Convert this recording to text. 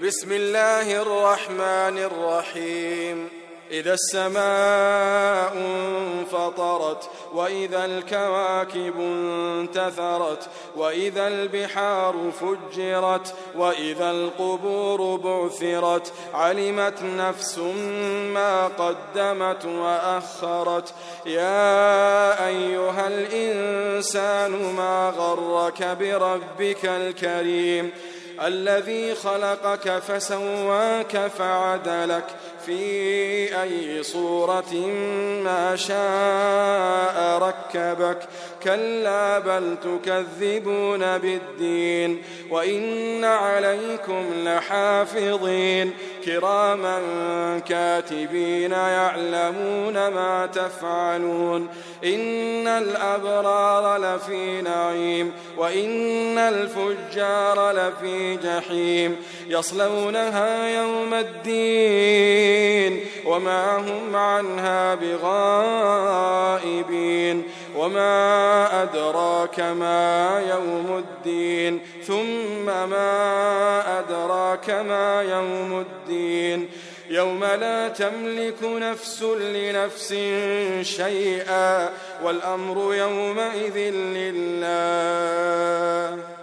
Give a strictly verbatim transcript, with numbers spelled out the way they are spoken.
بسم الله الرحمن الرحيم إذا السماء انفطرت وإذا الكواكب انتثرت وإذا البحار فجرت وإذا القبور بعثرت علمت نفس ما قدمت وأخرت يا أيها الإنسان ما غرك بربك الكريم الذي خلقك فسواك فعدلك في أي صورة ما شاء ركبك كلا بل تكذبون بالدين وإن عليكم لحافظين كراما كاتبين يعلمون ما تفعلون إن الأبرار لفي نعيم وإن الفجار لفي جحيم يصلونها يوم الدين وما هم عنها بغائبين وما أدراك ما يوم الدين ثم ما أدراك ما يوم الدين يوم لا تملك نفس لنفس شيئا والأمر يومئذ لله